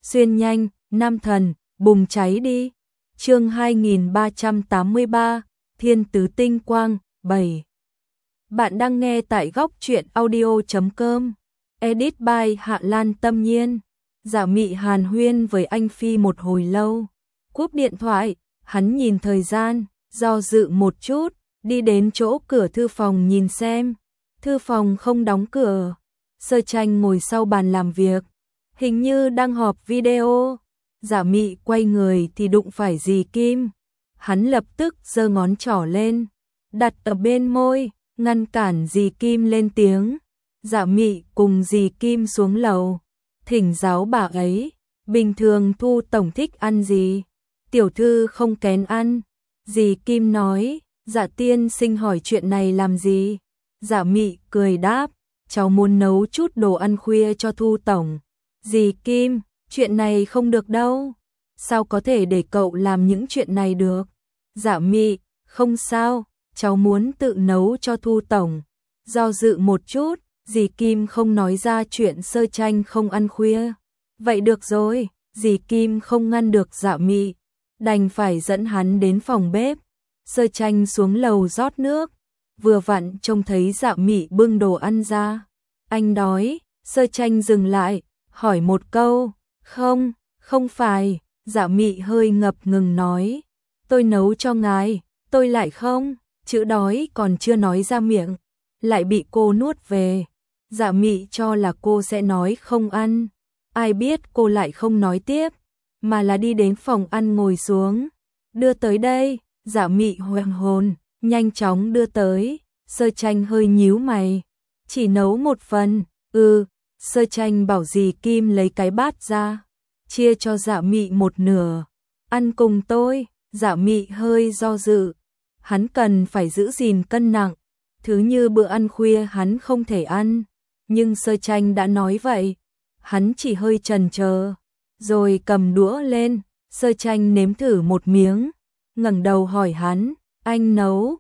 xuyên nhanh, nam thần, bùng cháy đi. Chương 2383, Thiên tứ tinh quang, 7. Bạn đang nghe tại góc truyện audio.com. Edit by Hạ Lan Tâm Nhiên. Giả Mị hàn huyên với anh Phi một hồi lâu. Cúp điện thoại, hắn nhìn thời gian, do dự một chút, đi đến chỗ cửa thư phòng nhìn xem. Thư phòng không đóng cửa. Sơ Tranh ngồi sau bàn làm việc, hình như đang họp video. Giả Mị quay người thì đụng phải dì Kim. Hắn lập tức giơ ngón trỏ lên, đặt ở bên môi, ngăn cản dì Kim lên tiếng. Giả Mị cùng dì Kim xuống lầu, thỉnh giáo bà ấy, bình thường Thu tổng thích ăn gì? Tiểu thư không kén ăn. Dì Kim nói. Dạ tiên sinh hỏi chuyện này làm gì? Giả Mị cười đáp, cháu muốn nấu chút đồ ăn khuya cho Thu tổng. Dì Kim, chuyện này không được đâu. Sao có thể để cậu làm những chuyện này được? Giả Mị, không sao, cháu muốn tự nấu cho Thu tổng. Do dự một chút, dì Kim không nói ra chuyện Sơ Tranh không ăn khuya. Vậy được rồi, dì Kim không ngăn được Giả Mị, đành phải dẫn hắn đến phòng bếp. Sơ Tranh xuống lầu rót nước, vừa vặn trông thấy Giả Mị bưng đồ ăn ra. Anh đói? Sơ Tranh dừng lại, hỏi một câu. Không, không phải. Giả Mị hơi ngập ngừng nói. Tôi nấu cho ngài. Tôi lại không. Chữ đói còn chưa nói ra miệng, lại bị cô nuốt về. Giả Mị cho là cô sẽ nói không ăn. Ai biết cô lại không nói tiếp, mà là đi đến phòng ăn ngồi xuống. Đưa tới đây. Giả Mị hoang hồn, nhanh chóng đưa tới. Sơ Tranh hơi nhíu mày. Chỉ nấu một phần. Sơ Tranh bảo dì Kim lấy cái bát ra, chia cho Giả Mị một nửa. Ăn cùng tôi. Giả Mị hơi do dự. Hắn cần phải giữ gìn cân nặng, thứ như bữa ăn khuya hắn không thể ăn. Nhưng Sơ Tranh đã nói vậy, hắn chỉ hơi chần chờ, rồi cầm đũa lên. Sơ Tranh nếm thử một miếng, ngẩng đầu hỏi hắn, anh nấu?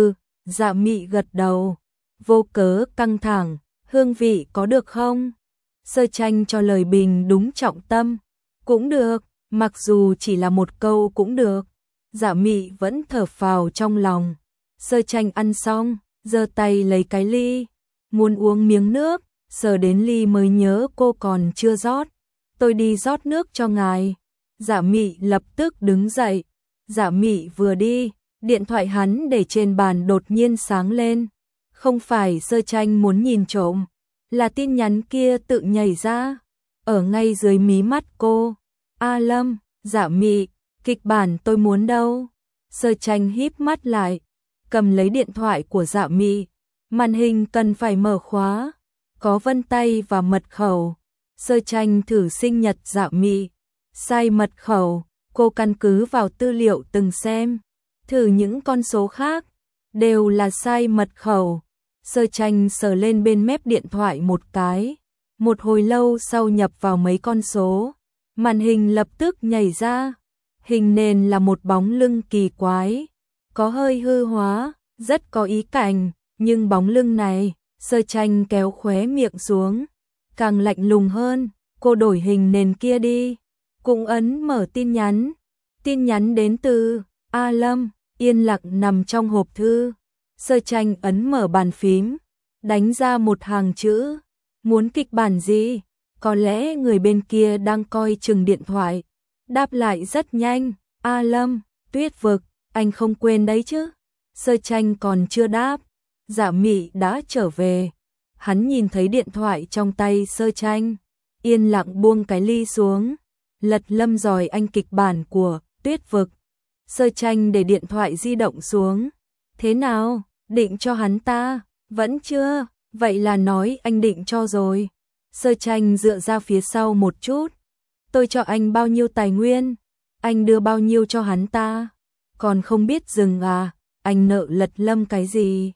Giả Mị gật đầu, vô cớ căng thẳng, hương vị có được không? Sơ Tranh cho lời bình đúng trọng tâm, cũng được, mặc dù chỉ là một câu cũng được. Giả Mị vẫn thở phào trong lòng. Sơ Tranh ăn xong, giơ tay lấy cái ly, muốn uống miếng nước, sờ đến ly mới nhớ cô còn chưa rót. Tôi đi rót nước cho ngài. Giả Mị lập tức đứng dậy. Giả Mị vừa đi, điện thoại hắn để trên bàn đột nhiên sáng lên. Không phải Sơ Tranh muốn nhìn trộm, là tin nhắn kia tự nhảy ra, ở ngay dưới mí mắt cô. A Lâm, Giả Mị, kịch bản tôi muốn đâu? Sơ Tranh híp mắt lại, cầm lấy điện thoại của Giả Mị. Màn hình cần phải mở khóa, có vân tay và mật khẩu. Sơ Tranh thử sinh nhật Giả Mị, sai mật khẩu. Cô căn cứ vào tư liệu từng xem, thử những con số khác, đều là sai mật khẩu. Sơ Tranh sờ lên bên mép điện thoại một cái. Một hồi lâu sau nhập vào mấy con số, màn hình lập tức nhảy ra. Hình nền là một bóng lưng kỳ quái, có hơi hư hóa, rất có ý cảnh. Nhưng bóng lưng này, Sơ Tranh kéo khóe miệng xuống, càng lạnh lùng hơn. Cô đổi hình nền kia đi. Cũng ấn mở tin nhắn. Tin nhắn đến từ A Lâm, yên lặng nằm trong hộp thư. Sơ Tranh ấn mở bàn phím, đánh ra một hàng chữ. Muốn kịch bản gì? Có lẽ người bên kia đang coi chừng điện thoại. Đáp lại rất nhanh. A Lâm, Tuyết vực, anh không quên đấy chứ? Sơ Tranh còn chưa đáp, Giả Mị đã trở về. Hắn nhìn thấy điện thoại trong tay Sơ Tranh, yên lặng buông cái ly xuống, lật lâm dòi anh kịch bản của Tuyết vực. Sơ Tranh để điện thoại di động xuống. Thế nào, định cho hắn ta? Vẫn chưa, vậy là nói anh định cho rồi. Sơ Tranh dựa ra phía sau một chút. Tôi cho anh bao nhiêu tài nguyên, anh đưa bao nhiêu cho hắn ta? Còn không biết dừng à? Anh nợ Lật Lâm cái gì?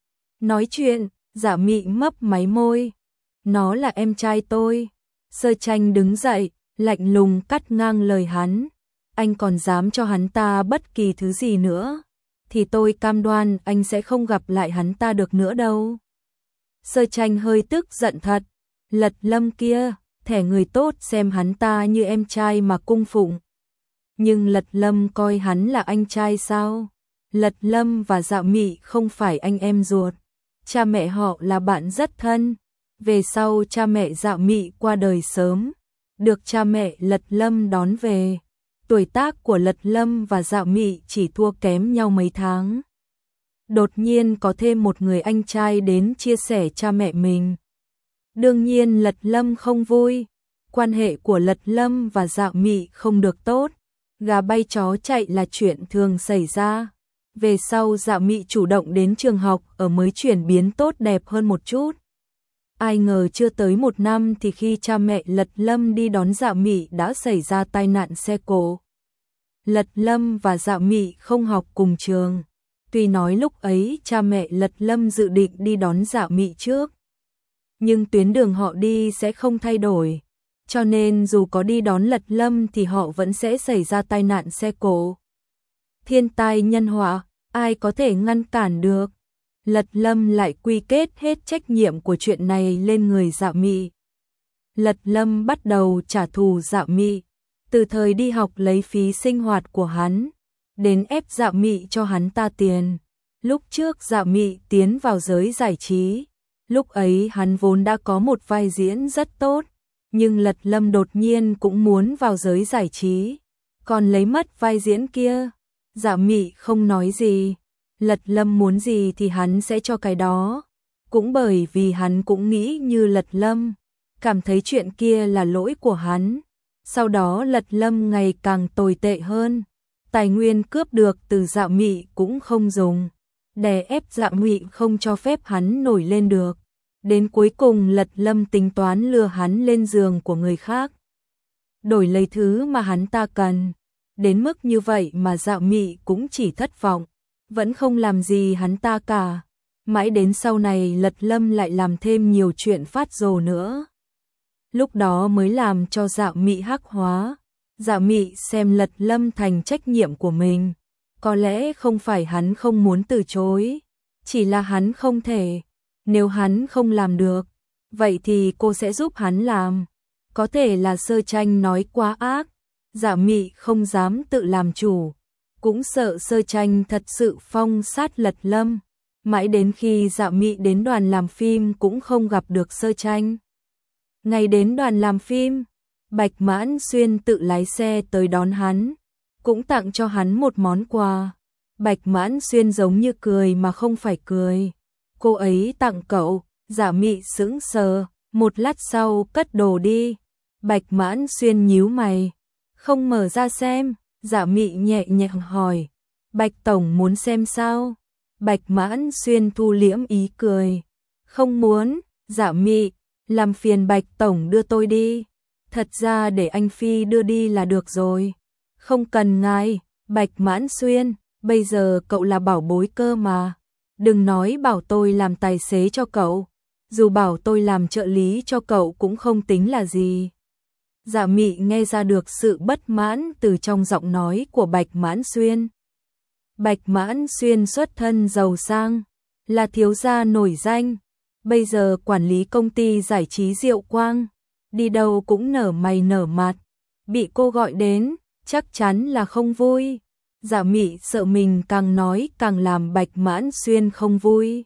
Nói chuyện, Giả Mị mấp máy môi. Nó là em trai tôi. Sơ Tranh đứng dậy, lạnh lùng cắt ngang lời hắn. Anh còn dám cho hắn ta bất kỳ thứ gì nữa, thì tôi cam đoan anh sẽ không gặp lại hắn ta được nữa đâu. Sơ Tranh hơi tức giận thật. Lật Lâm kia, thẻ người tốt xem hắn ta như em trai mà cung phụng. Nhưng Lật Lâm coi hắn là anh trai sao? Lật Lâm và Dạo Mị không phải anh em ruột, cha mẹ họ là bạn rất thân. Về sau cha mẹ Dạo Mị qua đời sớm, được cha mẹ Lật Lâm đón về. Tuổi tác của Lật Lâm và Dạo Mị chỉ thua kém nhau mấy tháng. Đột nhiên có thêm một người anh trai đến chia sẻ cha mẹ mình. Đương nhiên Lật Lâm không vui, quan hệ của Lật Lâm và Dạo Mị không được tốt, gà bay chó chạy là chuyện thường xảy ra. Về sau Dạo Mị chủ động đến trường học ở mới chuyển biến tốt đẹp hơn một chút. Ai ngờ chưa tới 1 năm thì khi cha mẹ Lật Lâm đi đón Dạo Mị đã xảy ra tai nạn xe cộ. Lật Lâm và Dạo Mị không học cùng trường. Tuy nói lúc ấy cha mẹ Lật Lâm dự định đi đón Dạo Mị trước, nhưng tuyến đường họ đi sẽ không thay đổi. Cho nên dù có đi đón Lật Lâm thì họ vẫn sẽ xảy ra tai nạn xe cộ. Thiên tai nhân họa, ai có thể ngăn cản được. Lật Lâm lại quy kết hết trách nhiệm của chuyện này lên người Dạo Mị. Lật Lâm bắt đầu trả thù Dạo Mị, từ thời đi học lấy phí sinh hoạt của hắn, đến ép Dạo Mị cho hắn ta tiền. Lúc trước Dạo Mị tiến vào giới giải trí, lúc ấy hắn vốn đã có một vai diễn rất tốt, nhưng Lật Lâm đột nhiên cũng muốn vào giới giải trí, còn lấy mất vai diễn kia. Dạo Mị không nói gì, Lật Lâm muốn gì thì hắn sẽ cho cái đó. Cũng bởi vì hắn cũng nghĩ như Lật Lâm, cảm thấy chuyện kia là lỗi của hắn. Sau đó Lật Lâm ngày càng tồi tệ hơn, tài nguyên cướp được từ Dạo Mị cũng không dùng, đè ép Dạo Mị không cho phép hắn nổi lên được. Đến cuối cùng Lật Lâm tính toán lừa hắn lên giường của người khác, đổi lấy thứ mà hắn ta cần. Đến mức như vậy mà Dạo Mị cũng chỉ thất vọng, vẫn không làm gì hắn ta cả. Mãi đến sau này Lật Lâm lại làm thêm nhiều chuyện phát rồ nữa, lúc đó mới làm cho Dạo Mị hắc hóa. Dạo Mị xem Lật Lâm thành trách nhiệm của mình, có lẽ không phải hắn không muốn từ chối, chỉ là hắn không thể. Nếu hắn không làm được, vậy thì cô sẽ giúp hắn làm. Có thể là Sơ Tranh nói quá ác, Dạo Mị không dám tự làm chủ, cũng sợ Sơ Tranh thật sự phong sát Lật Lâm. Mãi đến khi Dạo Mị đến đoàn làm phim cũng không gặp được Sơ Tranh. Ngày đến đoàn làm phim, Bạch Mãn Xuyên tự lái xe tới đón hắn, cũng tặng cho hắn một món quà. Bạch Mãn Xuyên giống như cười mà không phải cười. Cô ấy tặng cậu, Dạo Mị sững sờ, một lát sau cất đồ đi. Bạch Mãn Xuyên nhíu mày, không mở ra xem. Dạo Mị nhẹ nhàng hỏi, Bạch Tổng muốn xem sao? Bạch Mãn Xuyên thu liễm ý cười, không muốn. Dạo Mị, làm phiền Bạch Tổng đưa tôi đi. Thật ra để anh Phi đưa đi là được rồi. Không cần ngài. Bạch Mãn Xuyên, bây giờ cậu là bảo bối cơ mà. Đừng nói bảo tôi làm tài xế cho cậu, dù bảo tôi làm trợ lý cho cậu cũng không tính là gì. Dạo Mị nghe ra được sự bất mãn từ trong giọng nói của Bạch Mãn Xuyên. Bạch Mãn Xuyên xuất thân giàu sang, là thiếu gia nổi danh, bây giờ quản lý công ty giải trí Diệu Quang, đi đâu cũng nở mày nở mặt, bị cô gọi đến, chắc chắn là không vui. Dạo Mị sợ mình càng nói càng làm Bạch Mãn Xuyên không vui,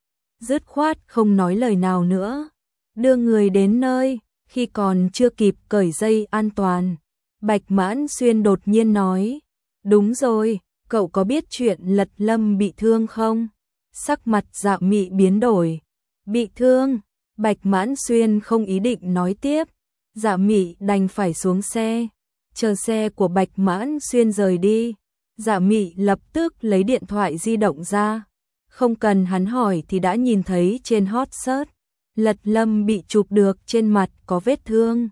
dứt khoát không nói lời nào nữa, đưa người đến nơi. Khi còn chưa kịp cởi dây an toàn, Bạch Mãn Xuyên đột nhiên nói, đúng rồi, cậu có biết chuyện Lật Lâm bị thương không? Sắc mặt Dạo Mị biến đổi, bị thương. Bạch Mãn Xuyên không ý định nói tiếp, Dạo Mị đành phải xuống xe, chờ xe của Bạch Mãn Xuyên rời đi. Dạo Mị lập tức lấy điện thoại di động ra, không cần hắn hỏi thì đã nhìn thấy trên hot search, Lật Lâm bị chụp được trên mặt có vết thương,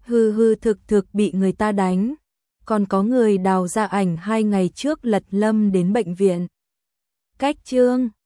thực bị người ta đánh, còn có người đào ra ảnh 2 ngày trước Lật Lâm đến bệnh viện. Cách chương